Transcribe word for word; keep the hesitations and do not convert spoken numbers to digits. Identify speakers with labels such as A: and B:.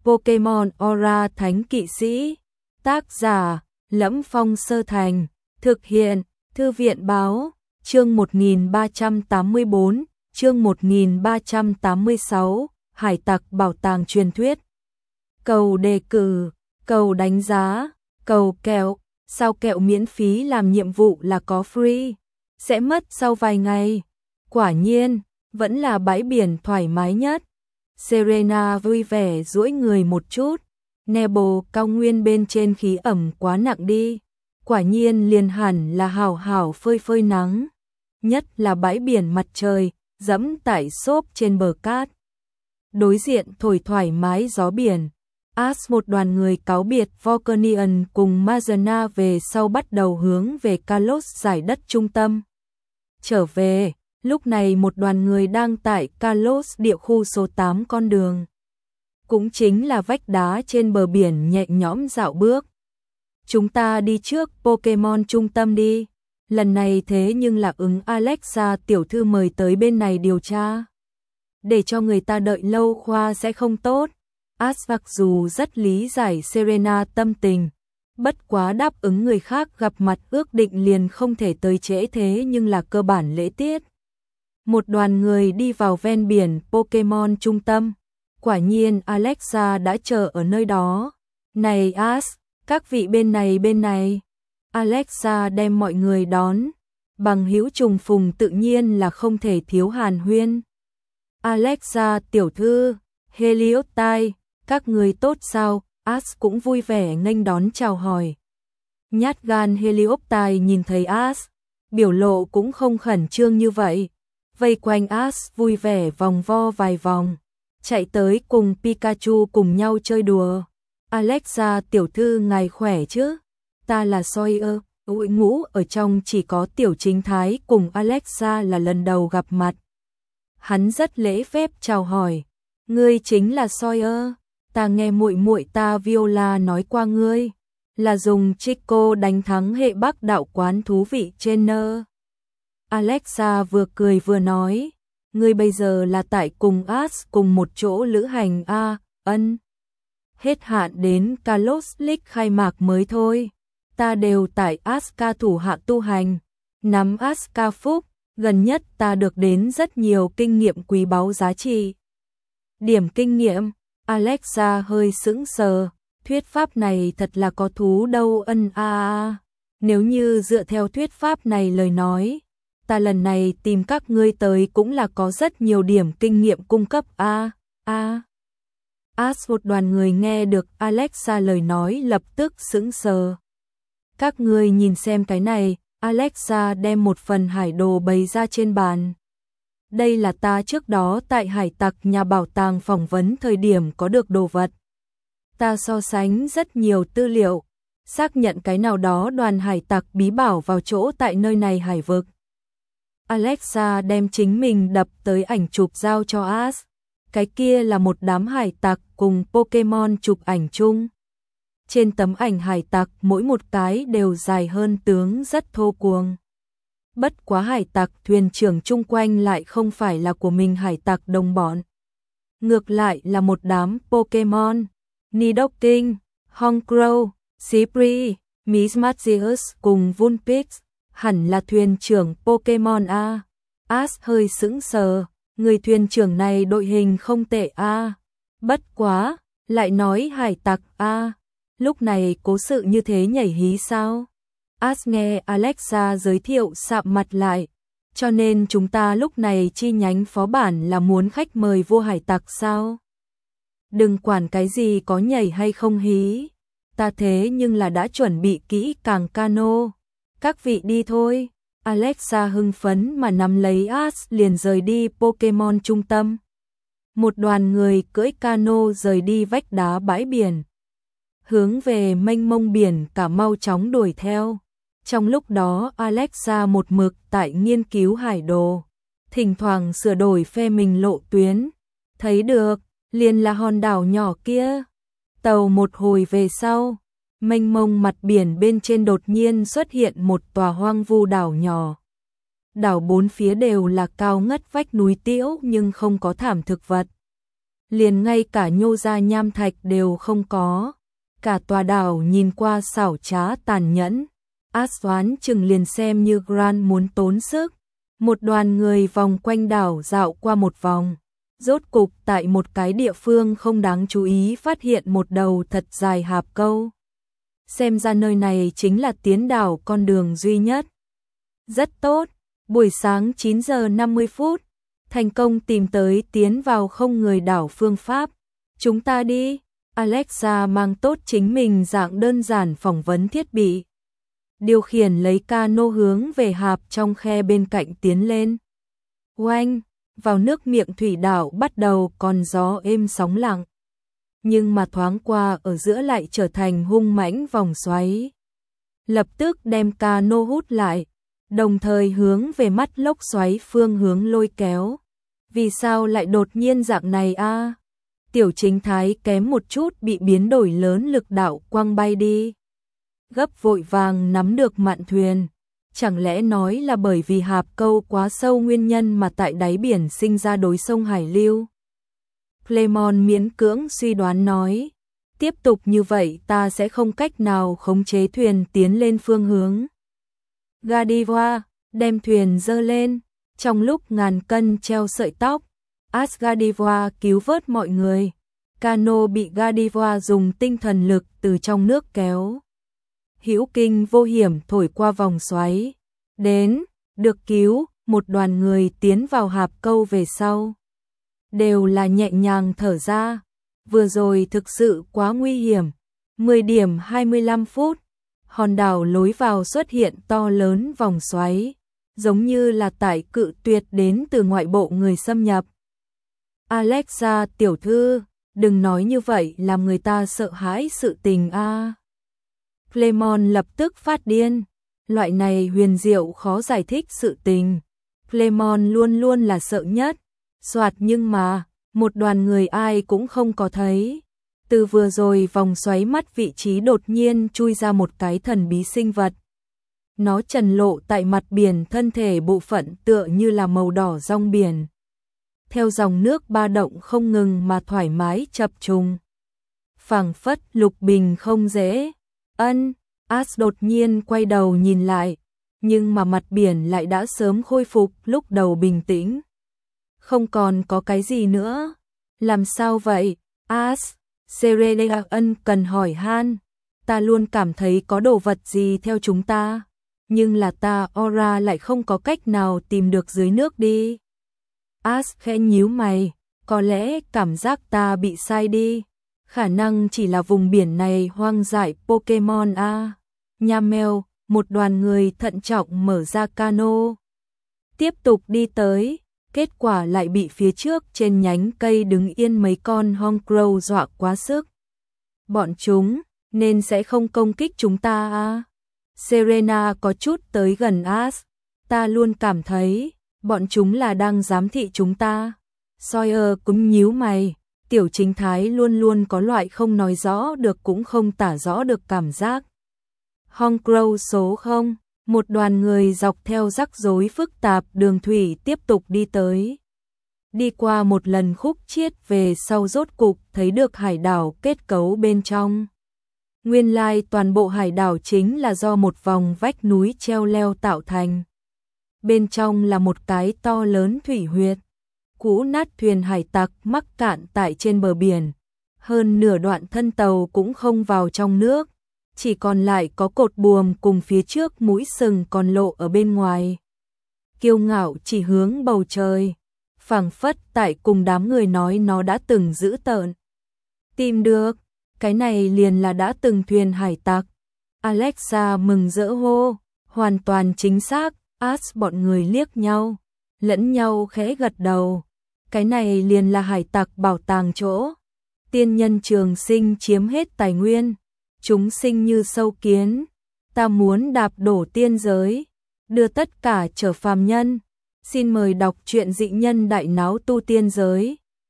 A: Pokemon Aura Thánh Kỵ Sĩ. Tác giả: Lẫm Phong Sơ Thành. Thực hiện: Thư viện báo. Chương một nghìn ba trăm tám mươi bốn, chương một nghìn ba trăm tám mươi sáu, Hải tặc bảo tàng truyền thuyết. Cầu đề cử, cầu đánh giá, cầu kẹo, sao kẹo miễn phí làm nhiệm vụ là có free, sẽ mất sau vài ngày. Quả nhiên, vẫn là bãi biển thoải mái nhất. Serena vui vẻ duỗi người một chút. Nebo, cao nguyên bên trên khí ẩm quá nặng đi. Quả nhiên liền hẳn là hảo hảo phơi phơi nắng. Nhất là bãi biển mặt trời, dẫm tại xốp trên bờ cát. Đối diện thổi thoải mái gió biển. Ash một đoàn người cáo biệt Volcanion cùng Mazana về sau bắt đầu hướng về Kalos giải đất trung tâm. Trở về, lúc này một đoàn người đang tại Kalos địa khu số tám con đường. Cũng chính là vách đá trên bờ biển nhẹ nhõm dạo bước. Chúng ta đi trước Pokemon trung tâm đi. Lần này thế nhưng là ứng Alexa tiểu thư mời tới bên này điều tra. Để cho người ta đợi lâu khoa sẽ không tốt. Ash mặc dù rất lý giải Serena tâm tình, bất quá đáp ứng người khác gặp mặt ước định liền không thể tới trễ thế nhưng là cơ bản lễ tiết. Một đoàn người đi vào ven biển Pokemon trung tâm. Quả nhiên Alexa đã chờ ở nơi đó. Này Ash, các vị bên này bên này. Alexa đem mọi người đón. Bằng hữu trùng phùng tự nhiên là không thể thiếu hàn huyên. Alexa tiểu thư, Helioptile, các người tốt sao? Ash cũng vui vẻ nghênh đón chào hỏi. Nhát gan Helioptile nhìn thấy Ash, biểu lộ cũng không khẩn trương như vậy. Vây quanh Ash vui vẻ vòng vo vài vòng, chạy tới cùng Pikachu cùng nhau chơi đùa. Alexa tiểu thư ngài khỏe chứ? Ta là Sawyer, đội ngũ ở trong chỉ có Tiểu Chính Thái cùng Alexa là lần đầu gặp mặt. Hắn rất lễ phép chào hỏi, ngươi chính là Sawyer, ta nghe muội muội ta Viola nói qua ngươi, là dùng Chico đánh thắng hệ Bắc đạo quán thú vị trainer. Alexa vừa cười vừa nói, ngươi bây giờ là tại cùng Ash cùng một chỗ lữ hành a, à, ân. Hết hạn đến Kalos League khai mạc mới thôi. Ta đều tại Aska thủ hạ tu hành, nắm Aska phúc, gần nhất ta được đến rất nhiều kinh nghiệm quý báu giá trị. Điểm kinh nghiệm, Alexa hơi sững sờ, thuyết pháp này thật là có thú đâu ân a a. Nếu như dựa theo thuyết pháp này lời nói, ta lần này tìm các ngươi tới cũng là có rất nhiều điểm kinh nghiệm cung cấp a a. Ash một đoàn người nghe được Alexa lời nói lập tức sững sờ. Các ngươi nhìn xem cái này, Alexa đem một phần hải đồ bày ra trên bàn. Đây là ta trước đó tại hải tặc nhà bảo tàng phỏng vấn thời điểm có được đồ vật. Ta so sánh rất nhiều tư liệu, xác nhận cái nào đó đoàn hải tặc bí bảo vào chỗ tại nơi này hải vực. Alexa đem chính mình đập tới ảnh chụp giao cho Ash. Cái kia là một đám hải tặc cùng Pokemon chụp ảnh chung. Trên tấm ảnh hải tặc mỗi một cái đều dài hơn tướng rất thô cuồng. Bất quá hải tặc thuyền trưởng chung quanh lại không phải là của mình hải tặc đồng bọn. Ngược lại là một đám Pokemon, Nidoking, Honchkrow, Sipri, Mismagius cùng Vulpix, hẳn là thuyền trưởng Pokemon A. Ash hơi sững sờ, người thuyền trưởng này đội hình không tệ A. Bất quá, lại nói hải tặc A. Lúc này cố sự như thế nhảy hí sao? Ash nghe Alexa giới thiệu sạm mặt lại. Cho nên chúng ta lúc này chi nhánh phó bản là muốn khách mời vua hải tặc sao? Đừng quản cái gì có nhảy hay không hí. Ta thế nhưng là đã chuẩn bị kỹ càng cano. Các vị đi thôi. Alexa hưng phấn mà nắm lấy Ash liền rời đi Pokemon trung tâm. Một đoàn người cưỡi cano rời đi vách đá bãi biển. Hướng về mênh mông biển cả mau chóng đuổi theo. Trong lúc đó Alexa một mực tại nghiên cứu hải đồ, thỉnh thoảng sửa đổi phe mình lộ tuyến. Thấy được, liền là hòn đảo nhỏ kia. Tàu một hồi về sau, mênh mông mặt biển bên trên đột nhiên xuất hiện một tòa hoang vu đảo nhỏ. Đảo bốn phía đều là cao ngất vách núi tiễu nhưng không có thảm thực vật. liền ngay cả nhô ra nham thạch đều không có. Cả tòa đảo nhìn qua xảo trá tàn nhẫn. As đoán chừng liền xem như Grant muốn tốn sức. Một đoàn người vòng quanh đảo dạo qua một vòng. Rốt cục tại một cái địa phương không đáng chú ý phát hiện một đầu thật dài hạp câu. Xem ra nơi này chính là tiến đảo con đường duy nhất. Rất tốt, buổi sáng chín giờ năm mươi phút, thành công tìm tới tiến vào không người đảo phương pháp. Chúng ta đi, Alexa mang tốt chính mình dạng đơn giản phỏng vấn thiết bị. Điều khiển lấy cano hướng về hạp trong khe bên cạnh tiến lên. Oanh, vào nước miệng thủy đảo bắt đầu còn gió êm sóng lặng. Nhưng mà thoáng qua ở giữa lại trở thành hung mãnh vòng xoáy. Lập tức đem cano hút lại, đồng thời hướng về mắt lốc xoáy phương hướng lôi kéo. Vì sao lại đột nhiên dạng này a? À? Tiểu Chính Thái kém một chút bị biến đổi lớn lực đạo quăng bay đi. Gấp vội vàng nắm được mạn thuyền. Chẳng lẽ nói là bởi vì hạp câu quá sâu nguyên nhân mà tại đáy biển sinh ra đối sông Hải Lưu? Clemon miễn cưỡng suy đoán nói. Tiếp tục như vậy ta sẽ không cách nào khống chế thuyền tiến lên phương hướng. Godiva, đem thuyền dơ lên. Trong lúc ngàn cân treo sợi tóc, Asgadiva cứu vớt mọi người. Cano bị Godiva dùng tinh thần lực từ trong nước kéo. Hữu kinh vô hiểm thổi qua vòng xoáy. Đến, được cứu, một đoàn người tiến vào hạp câu về sau. Đều là nhẹ nhàng thở ra. Vừa rồi thực sự quá nguy hiểm. mười điểm hai mươi lăm phút, hòn đảo lối vào xuất hiện to lớn vòng xoáy. Giống như là tải cự tuyệt đến từ ngoại bộ người xâm nhập. Alexa tiểu thư, đừng nói như vậy làm người ta sợ hãi sự tình a. À. Clemon lập tức phát điên. Loại này huyền diệu khó giải thích sự tình. Clemon luôn luôn là sợ nhất. Soạt nhưng mà, một đoàn người ai cũng không có thấy. Từ vừa rồi vòng xoáy mắt vị trí đột nhiên chui ra một cái thần bí sinh vật. Nó trần lộ tại mặt biển thân thể bộ phận tựa như là màu đỏ rong biển. Theo dòng nước ba động không ngừng mà thoải mái chập trùng. Phảng phất lục bình không dễ. Ân, As đột nhiên quay đầu nhìn lại. Nhưng mà mặt biển lại đã sớm khôi phục lúc đầu bình tĩnh. Không còn có cái gì nữa. Làm sao vậy, As? Serena ân cần hỏi han. Ta luôn cảm thấy có đồ vật gì theo chúng ta. Nhưng là ta Ora lại không có cách nào tìm được dưới nước đi. As khẽ nhíu mày, có lẽ cảm giác ta bị sai đi. Khả năng chỉ là vùng biển này hoang dại Pokemon a. Nham một đoàn người thận trọng mở ra cano. Tiếp tục đi tới, kết quả lại bị phía trước trên nhánh cây đứng yên mấy con Hongrow dọa quá sức. Bọn chúng nên sẽ không công kích chúng ta a. Serena có chút tới gần As. Ta luôn cảm thấy, bọn chúng là đang giám thị chúng ta. Sawyer cũng nhíu mày. Tiểu Chính Thái luôn luôn có loại không nói rõ được cũng không tả rõ được cảm giác. Hongrow số không. Một đoàn người dọc theo rắc rối phức tạp đường thủy tiếp tục đi tới. Đi qua một lần khúc chiết về sau rốt cục thấy được hải đảo kết cấu bên trong. Nguyên lai toàn bộ hải đảo chính là do một vòng vách núi treo leo tạo thành. Bên trong là một cái to lớn thủy huyệt. Cũ nát thuyền hải tặc mắc cạn tại trên bờ biển. Hơn nửa đoạn thân tàu cũng không vào trong nước. Chỉ còn lại có cột buồm cùng phía trước mũi sừng còn lộ ở bên ngoài. Kiêu ngạo chỉ hướng bầu trời. Phảng phất tại cùng đám người nói nó đã từng giữ tợn. Tìm được. Cái này liền là đã từng thuyền hải tặc. Alexa mừng rỡ hô. Hoàn toàn chính xác. As bọn người liếc nhau. Lẫn nhau khẽ gật đầu. Cái này liền là hải tặc bảo tàng chỗ. Tiên nhân trường sinh chiếm hết tài nguyên. Chúng sinh như sâu kiến. Ta muốn đạp đổ tiên giới. Đưa tất cả trở phàm nhân. Xin mời đọc truyện dị nhân đại náo tu tiên giới.